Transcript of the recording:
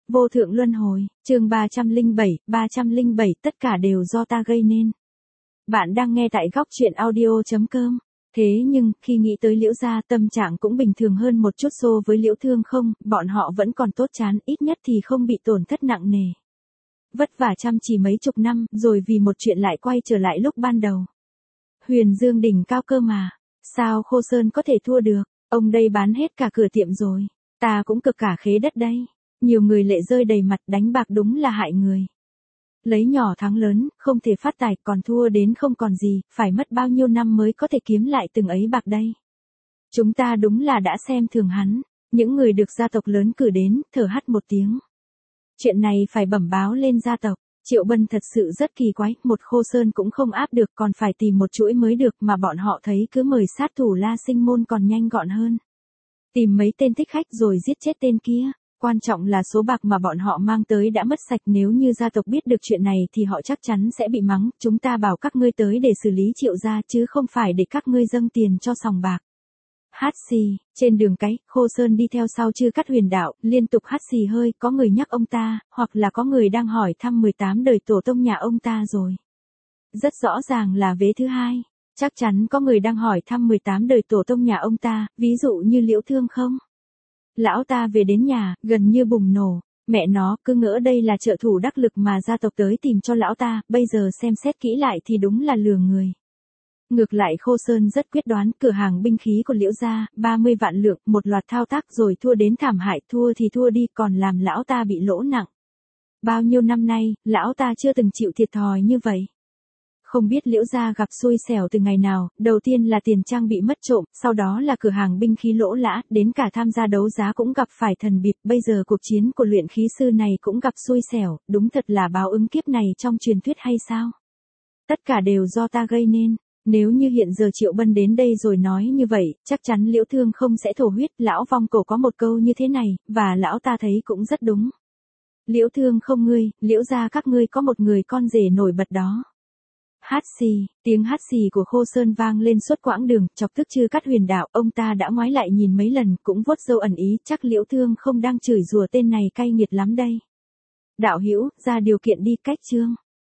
Vô thượng luân hồi, chương 307, tất cả đều do ta gây nên. Bạn đang nghe tại góc truyện audio.com. Thế nhưng, khi nghĩ tới Liễu gia, tâm trạng cũng bình thường hơn một chút so với Liễu Thương không, bọn họ vẫn còn tốt chán, ít nhất thì không bị tổn thất nặng nề. Vất vả chăm chỉ mấy chục năm, rồi vì một chuyện lại quay trở lại lúc ban đầu. Huyền Dương đỉnh cao cơ mà, sao Khô Sơn có thể thua được, ông đây bán hết cả cửa tiệm rồi, ta cũng cực cả khế đất đây. Nhiều người lệ rơi đầy mặt, đánh bạc đúng là hại người. Lấy nhỏ thắng lớn, không thể phát tài, còn thua đến không còn gì, phải mất bao nhiêu năm mới có thể kiếm lại từng ấy bạc đây. Chúng ta đúng là đã xem thường hắn. Những người được gia tộc lớn cử đến, thở hắt một tiếng. Chuyện này phải bẩm báo lên gia tộc. Triệu Bân thật sự rất kỳ quái, một Khô Sơn cũng không áp được, còn phải tìm một chuỗi mới được, mà bọn họ thấy cứ mời sát thủ La Sinh Môn còn nhanh gọn hơn. Tìm mấy tên thích khách rồi giết chết tên kia. Quan trọng là số bạc mà bọn họ mang tới đã mất sạch, nếu như gia tộc biết được chuyện này thì họ chắc chắn sẽ bị mắng, chúng ta bảo các ngươi tới để xử lý Triệu gia chứ không phải để các ngươi dâng tiền cho sòng bạc. Hát xì, trên đường cái, Khô Sơn đi theo sau Chư Cát Huyền đạo, liên tục hát xì hơi, có người nhắc ông ta, hoặc là có người đang hỏi thăm 18 đời tổ tông nhà ông ta rồi. Rất rõ ràng là vế thứ hai, chắc chắn có người đang hỏi thăm 18 đời tổ tông nhà ông ta, ví dụ như Liễu Thương không? Lão ta về đến nhà, gần như bùng nổ, mẹ nó, cứ ngỡ đây là trợ thủ đắc lực mà gia tộc tới tìm cho lão ta, bây giờ xem xét kỹ lại thì đúng là lừa người. Ngược lại Khô Sơn rất quyết đoán, cửa hàng binh khí của Liễu gia, 30 vạn lượng, một loạt thao tác rồi thua đến thảm hại, thua thì thua đi, còn làm lão ta bị lỗ nặng. Bao nhiêu năm nay, lão ta chưa từng chịu thiệt thòi như vậy. Không biết Liễu gia gặp xui xẻo từ ngày nào, đầu tiên là tiền trang bị mất trộm, sau đó là cửa hàng binh khí lỗ lã, đến cả tham gia đấu giá cũng gặp phải thần bịp, bây giờ cuộc chiến của luyện khí sư này cũng gặp xui xẻo, đúng thật là báo ứng kiếp này trong truyền thuyết hay sao? Tất cả đều do ta gây nên, nếu như hiện giờ Triệu Bân đến đây rồi nói như vậy, chắc chắn Liễu Thương không sẽ thổ huyết, lão vong cổ có một câu như thế này, và lão ta thấy cũng rất đúng. Liễu Thương không ngươi, Liễu gia các ngươi có một người con rể nổi bật đó. Hát xì, tiếng hát xì của Khô Sơn vang lên suốt quãng đường, chọc tức Chư Cát Huyền đạo, ông ta đã ngoái lại nhìn mấy lần, cũng vuốt râu ẩn ý, chắc Liễu Thương không đang chửi rủa tên này cay nghiệt lắm đây. Đạo hữu, ra điều kiện đi, cách chương.